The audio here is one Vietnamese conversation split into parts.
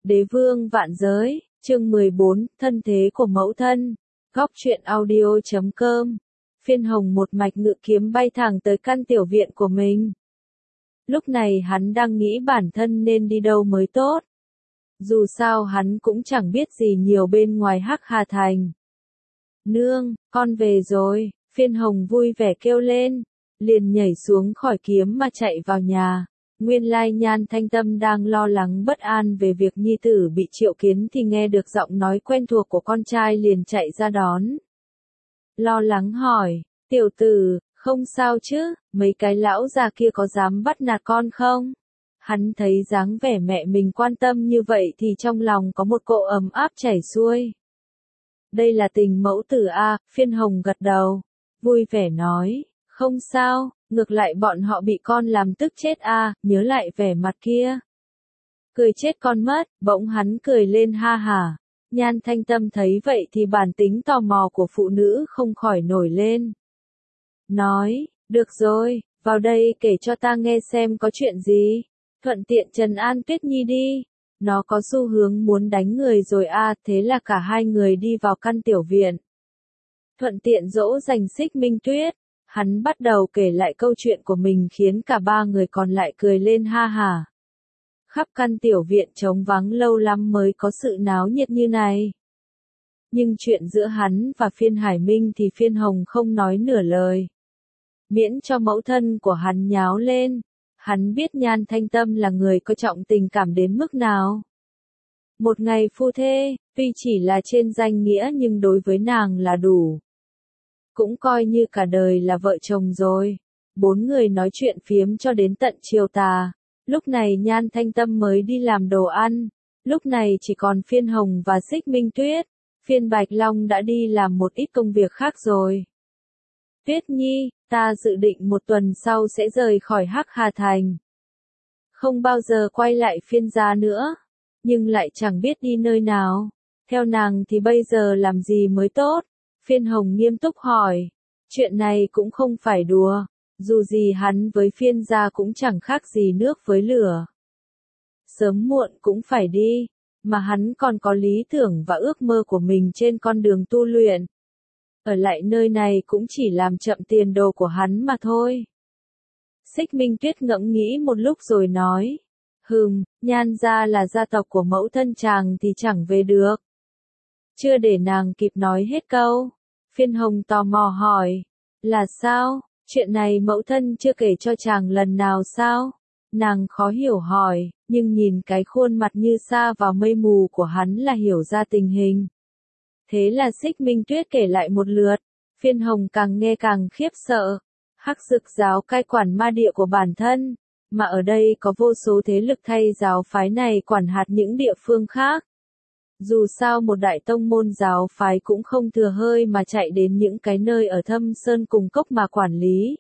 Đế vương vạn giới, chương 14, thân thế của mẫu thân. Góc truyện audio.com. Phiên Hồng một mạch ngự kiếm bay thẳng tới căn tiểu viện của mình. Lúc này hắn đang nghĩ bản thân nên đi đâu mới tốt. Dù sao hắn cũng chẳng biết gì nhiều bên ngoài Hắc Hà Thành. Nương, con về rồi, Phiên Hồng vui vẻ kêu lên, liền nhảy xuống khỏi kiếm mà chạy vào nhà. Nguyên lai Nhan Thanh Tâm đang lo lắng bất an về việc nhi tử bị triệu kiến thì nghe được giọng nói quen thuộc của con trai liền chạy ra đón. Lo lắng hỏi, tiểu tử, không sao chứ, mấy cái lão già kia có dám bắt nạt con không? Hắn thấy dáng vẻ mẹ mình quan tâm như vậy thì trong lòng có một cỗ ấm áp chảy xuôi. Đây là tình mẫu tử a, Phiên Hồng gật đầu, vui vẻ nói, không sao, ngược lại bọn họ bị con làm tức chết a, nhớ lại vẻ mặt kia. Cười chết con mất, bỗng hắn cười lên ha hả. Nhan Thanh Tâm thấy vậy thì bản tính tò mò của phụ nữ không khỏi nổi lên. Nói, được rồi, vào đây kể cho ta nghe xem có chuyện gì. Thuận tiện trấn an Tuyết Nhi đi. Nó có xu hướng muốn đánh người rồi a, thế là cả hai người đi vào căn tiểu viện. Thuận tiện dỗ dành Xích Minh Tuyết. Hắn bắt đầu kể lại câu chuyện của mình khiến cả ba người còn lại cười lên ha hả. Khắp căn tiểu viện trống vắng lâu lắm mới có sự náo nhiệt như này. Nhưng chuyện giữa hắn và Phiên Hải Minh thì Phiên Hồng không nói nửa lời. Miễn cho mẫu thân của hắn nháo lên. Hắn biết Nhan Thanh Tâm là người có trọng tình cảm đến mức nào. Một ngày phu thê, tuy chỉ là trên danh nghĩa nhưng đối với nàng là đủ. Cũng coi như cả đời là vợ chồng rồi. Bốn người nói chuyện phiếm cho đến tận chiều tà. Lúc này Nhan Thanh Tâm mới đi làm đồ ăn. Lúc này chỉ còn Phiên Hồng và Xích Minh Tuyết. Phiên Bạch Long đã đi làm một ít công việc khác rồi. Tuyết Nhi, ta dự định một tuần sau sẽ rời khỏi Hắc Hà Thành. Không bao giờ quay lại Phiên gia nữa. Nhưng lại chẳng biết đi nơi nào. Theo nàng thì bây giờ làm gì mới tốt? Phiên Hồng nghiêm túc hỏi. Chuyện này cũng không phải đùa. Dù gì hắn với Phiên gia cũng chẳng khác gì nước với lửa. Sớm muộn cũng phải đi. Mà hắn còn có lý tưởng và ước mơ của mình trên con đường tu luyện. Ở lại nơi này cũng chỉ làm chậm tiền đồ của hắn mà thôi. Xích Minh Tuyết ngẫm nghĩ một lúc rồi nói. Nhan gia là gia tộc của mẫu thân chàng thì chẳng về được. Chưa để nàng kịp nói hết câu. Phiên Hồng tò mò hỏi. Là sao? Chuyện này mẫu thân chưa kể cho chàng lần nào sao? Nàng khó hiểu hỏi, nhưng nhìn cái khuôn mặt như sa vào mây mù của hắn là hiểu ra tình hình. Thế là Xích Minh Tuyết kể lại một lượt. Phiên Hồng càng nghe càng khiếp sợ. Hắc Dực giáo cai quản ma địa của bản thân. Mà ở đây có vô số thế lực thay giáo phái này quản hạt những địa phương khác. Dù sao một đại tông môn giáo phái cũng không thừa hơi mà chạy đến những cái nơi ở thâm sơn cùng cốc mà quản lý.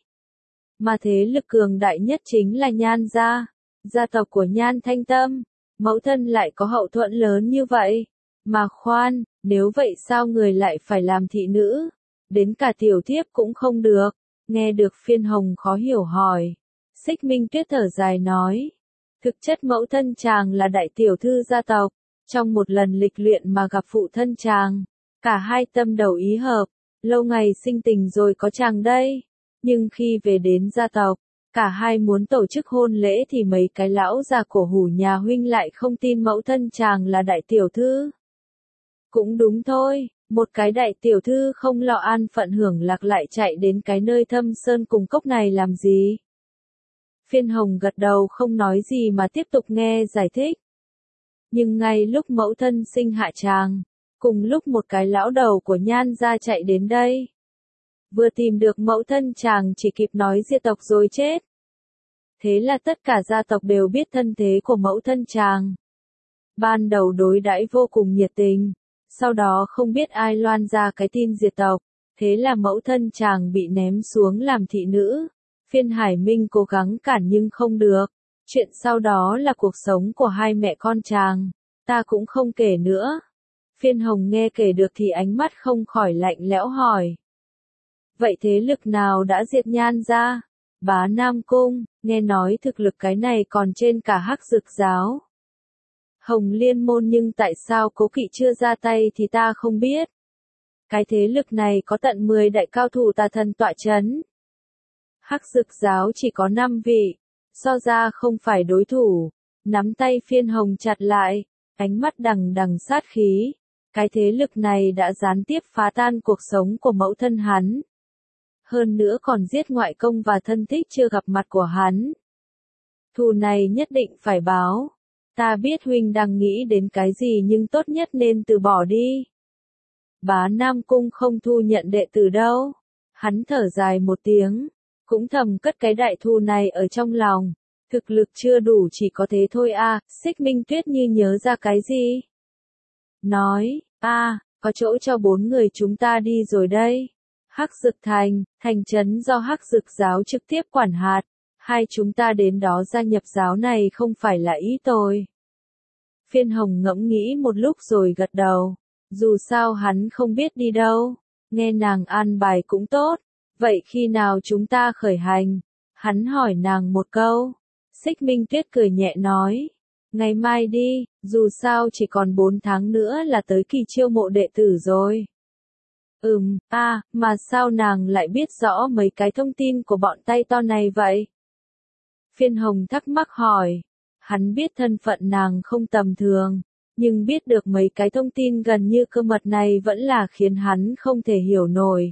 Mà thế lực cường đại nhất chính là Nhan gia, gia tộc của Nhan Thanh Tâm. Mẫu thân lại có hậu thuẫn lớn như vậy. Mà khoan, nếu vậy sao người lại phải làm thị nữ? Đến cả tiểu thiếp cũng không được. Nghe được Phiên Hồng khó hiểu hỏi. Xích Minh Tuyết thở dài nói. Thực chất mẫu thân chàng là đại tiểu thư gia tộc. Trong một lần lịch luyện mà gặp phụ thân chàng. Cả hai tâm đầu ý hợp. Lâu ngày sinh tình rồi có chàng đây. Nhưng khi về đến gia tộc, cả hai muốn tổ chức hôn lễ thì mấy cái lão già cổ hủ nhà huynh lại không tin mẫu thân chàng là đại tiểu thư. Cũng đúng thôi, một cái đại tiểu thư không lo an phận hưởng lạc lại chạy đến cái nơi thâm sơn cùng cốc này làm gì. Phiên Hồng gật đầu không nói gì mà tiếp tục nghe giải thích. Nhưng ngay lúc mẫu thân sinh hạ chàng, cùng lúc một cái lão đầu của Nhan gia chạy đến đây. Vừa tìm được mẫu thân chàng chỉ kịp nói diệt tộc rồi chết. Thế là tất cả gia tộc đều biết thân thế của mẫu thân chàng. Ban đầu đối đãi vô cùng nhiệt tình. Sau đó không biết ai loan ra cái tin diệt tộc. Thế là mẫu thân chàng bị ném xuống làm thị nữ. Phiên Hải Minh cố gắng cản nhưng không được. Chuyện sau đó là cuộc sống của hai mẹ con chàng. Ta cũng không kể nữa. Phiên Hồng nghe kể được thì ánh mắt không khỏi lạnh lẽo hỏi. Vậy thế lực nào đã diệt Nhan gia? Bá Nam Cung, nghe nói thực lực cái này còn trên cả Hắc Dực giáo. Hồng Liên môn nhưng tại sao Cố Kỵ chưa ra tay thì ta không biết. Cái thế lực này có tận 10 đại cao thủ tà thần tọa chấn. Hắc Dực giáo chỉ có 5 vị, so ra không phải đối thủ. Nắm tay Phiên Hồng chặt lại, ánh mắt đằng đằng sát khí. Cái thế lực này đã gián tiếp phá tan cuộc sống của mẫu thân hắn. Hơn nữa còn giết ngoại công và thân thích chưa gặp mặt của hắn. Thù này nhất định phải báo. Ta biết huynh đang nghĩ đến cái gì nhưng tốt nhất nên từ bỏ đi. Bá Nam Cung không thu nhận đệ tử đâu. Hắn thở dài một tiếng, cũng thầm cất cái đại thù này ở trong lòng. Thực lực chưa đủ chỉ có thế thôi à, Xích Minh Tuyết như nhớ ra cái gì. Nói, có chỗ cho 4 người chúng ta đi rồi đây. Hắc Dực Thành, thành trấn do Hắc Dực giáo trực tiếp quản hạt. Hai chúng ta đến đó gia nhập giáo này không phải là ý tôi. Phiên Hồng ngẫm nghĩ một lúc rồi gật đầu. Dù sao hắn không biết đi đâu. Nghe nàng an bài cũng tốt. Vậy khi nào chúng ta khởi hành? Hắn hỏi nàng một câu. Xích Minh Tuyết cười nhẹ nói. Ngày mai đi, dù sao chỉ còn 4 tháng nữa là tới kỳ chiêu mộ đệ tử rồi. Mà sao nàng lại biết rõ mấy cái thông tin của bọn tay to này vậy? Phiên Hồng thắc mắc hỏi. Hắn biết thân phận nàng không tầm thường, nhưng biết được mấy cái thông tin gần như cơ mật này vẫn là khiến hắn không thể hiểu nổi.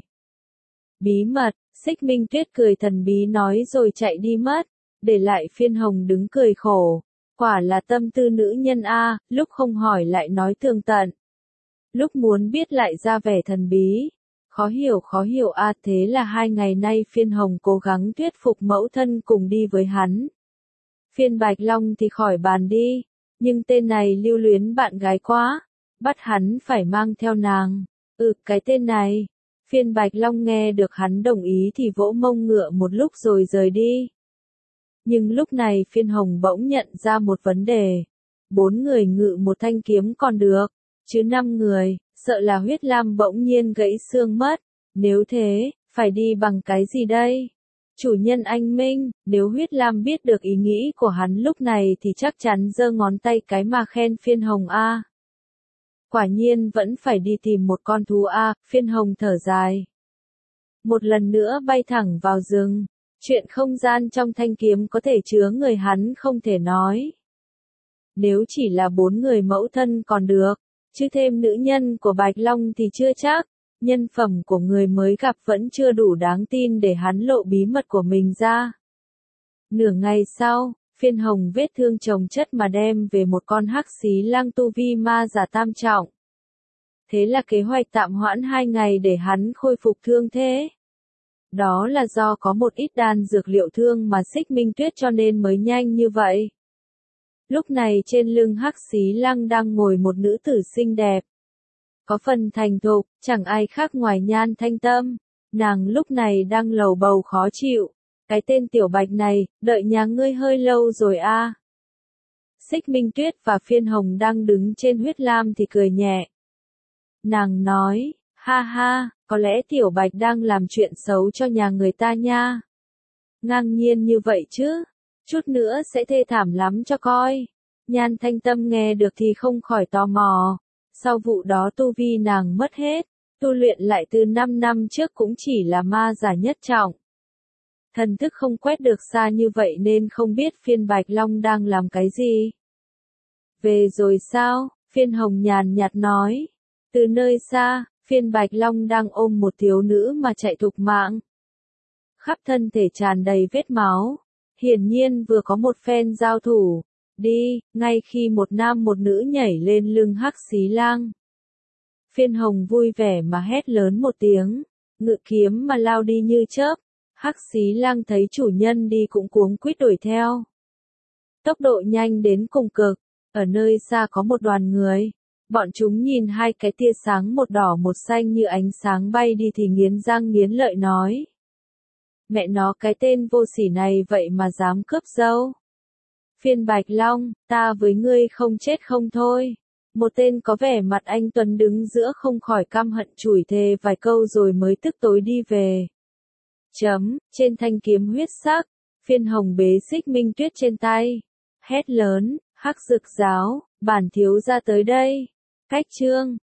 Bí mật, Xích Minh Tuyết cười thần bí nói rồi chạy đi mất, để lại Phiên Hồng đứng cười khổ. Quả là tâm tư nữ nhân a, lúc không hỏi lại nói tường tận. Lúc muốn biết lại ra vẻ thần bí. Khó hiểu a, thế là 2 ngày nay Phiên Hồng cố gắng thuyết phục mẫu thân cùng đi với hắn. Phiên Bạch Long thì khỏi bàn đi, nhưng tên này lưu luyến bạn gái quá, bắt hắn phải mang theo nàng. Cái tên này. Phiên Bạch Long nghe được hắn đồng ý thì vỗ mông ngựa một lúc rồi rời đi. Nhưng lúc này Phiên Hồng bỗng nhận ra một vấn đề. 4 người ngự một thanh kiếm còn được, chứ 5 người, sợ là Huyết Lam bỗng nhiên gãy xương mất. Nếu thế, phải đi bằng cái gì đây? Chủ nhân anh Minh, nếu Huyết Lam biết được ý nghĩ của hắn lúc này thì chắc chắn giơ ngón tay cái mà khen Phiên Hồng a. Quả nhiên vẫn phải đi tìm một con thú a, Phiên Hồng thở dài. Một lần nữa bay thẳng vào rừng. Chuyện không gian trong thanh kiếm có thể chứa người hắn không thể nói. Nếu chỉ là 4 người mẫu thân còn được, chứ thêm nữ nhân của Bạch Long thì chưa chắc. Nhân phẩm của người mới gặp vẫn chưa đủ đáng tin để hắn lộ bí mật của mình ra. Nửa ngày sau, Phiên Hồng vết thương chồng chất mà đem về một con hắc xí lang tu vi ma giả tam trọng. Thế là kế hoạch tạm hoãn 2 ngày để hắn khôi phục thương thế. Đó là do có một ít đan dược liệu thương mà Xích Minh Tuyết cho nên mới nhanh như vậy. Lúc này trên lưng hắc xí lang đang ngồi một nữ tử xinh đẹp. Có phần thành thục, chẳng ai khác ngoài Nhan Thanh Tâm. Nàng lúc này đang lầu bầu khó chịu. Cái tên Tiểu Bạch này, đợi nhà ngươi hơi lâu rồi a. Xích Minh Tuyết và Phiên Hồng đang đứng trên Huyết Lam thì cười nhẹ. Nàng nói, ha ha, có lẽ Tiểu Bạch đang làm chuyện xấu cho nhà người ta nha. Ngang nhiên như vậy chứ, chút nữa sẽ thê thảm lắm cho coi. Nhan Thanh Tâm nghe được thì không khỏi tò mò. Sau vụ đó tu vi nàng mất hết, tu luyện lại từ 5 năm trước cũng chỉ là ma giả nhất trọng. Thần thức không quét được xa như vậy nên không biết Phiên Bạch Long đang làm cái gì. Về rồi sao? Phiên Hồng nhàn nhạt nói. Từ nơi xa, Phiên Bạch Long đang ôm một thiếu nữ mà chạy thục mạng. Khắp thân thể tràn đầy vết máu. Hiển nhiên vừa có một phen giao thủ. Đi, ngay khi một nam một nữ nhảy lên lưng hắc xí lang. Phiên Hồng vui vẻ mà hét lớn một tiếng, ngự kiếm mà lao đi như chớp. Hắc xí lang thấy chủ nhân đi cũng cuống quýt đuổi theo. Tốc độ nhanh đến cùng cực, ở nơi xa có một đoàn người. Bọn chúng nhìn hai cái tia sáng một đỏ một xanh như ánh sáng bay đi thì nghiến răng nghiến lợi nói. Mẹ nó cái tên vô sỉ này vậy mà dám cướp dâu. Phiên Bạch Long, ta với ngươi không chết không thôi. Một tên có vẻ mặt anh tuấn đứng giữa không khỏi căm hận chửi thề vài câu rồi mới tức tối đi về. Trên thanh kiếm huyết sắc, Phiên Hồng bế Xích Minh Tuyết trên tay. Hét lớn, Hắc Dực giáo, Bản thiếu gia tới đây. Cách chương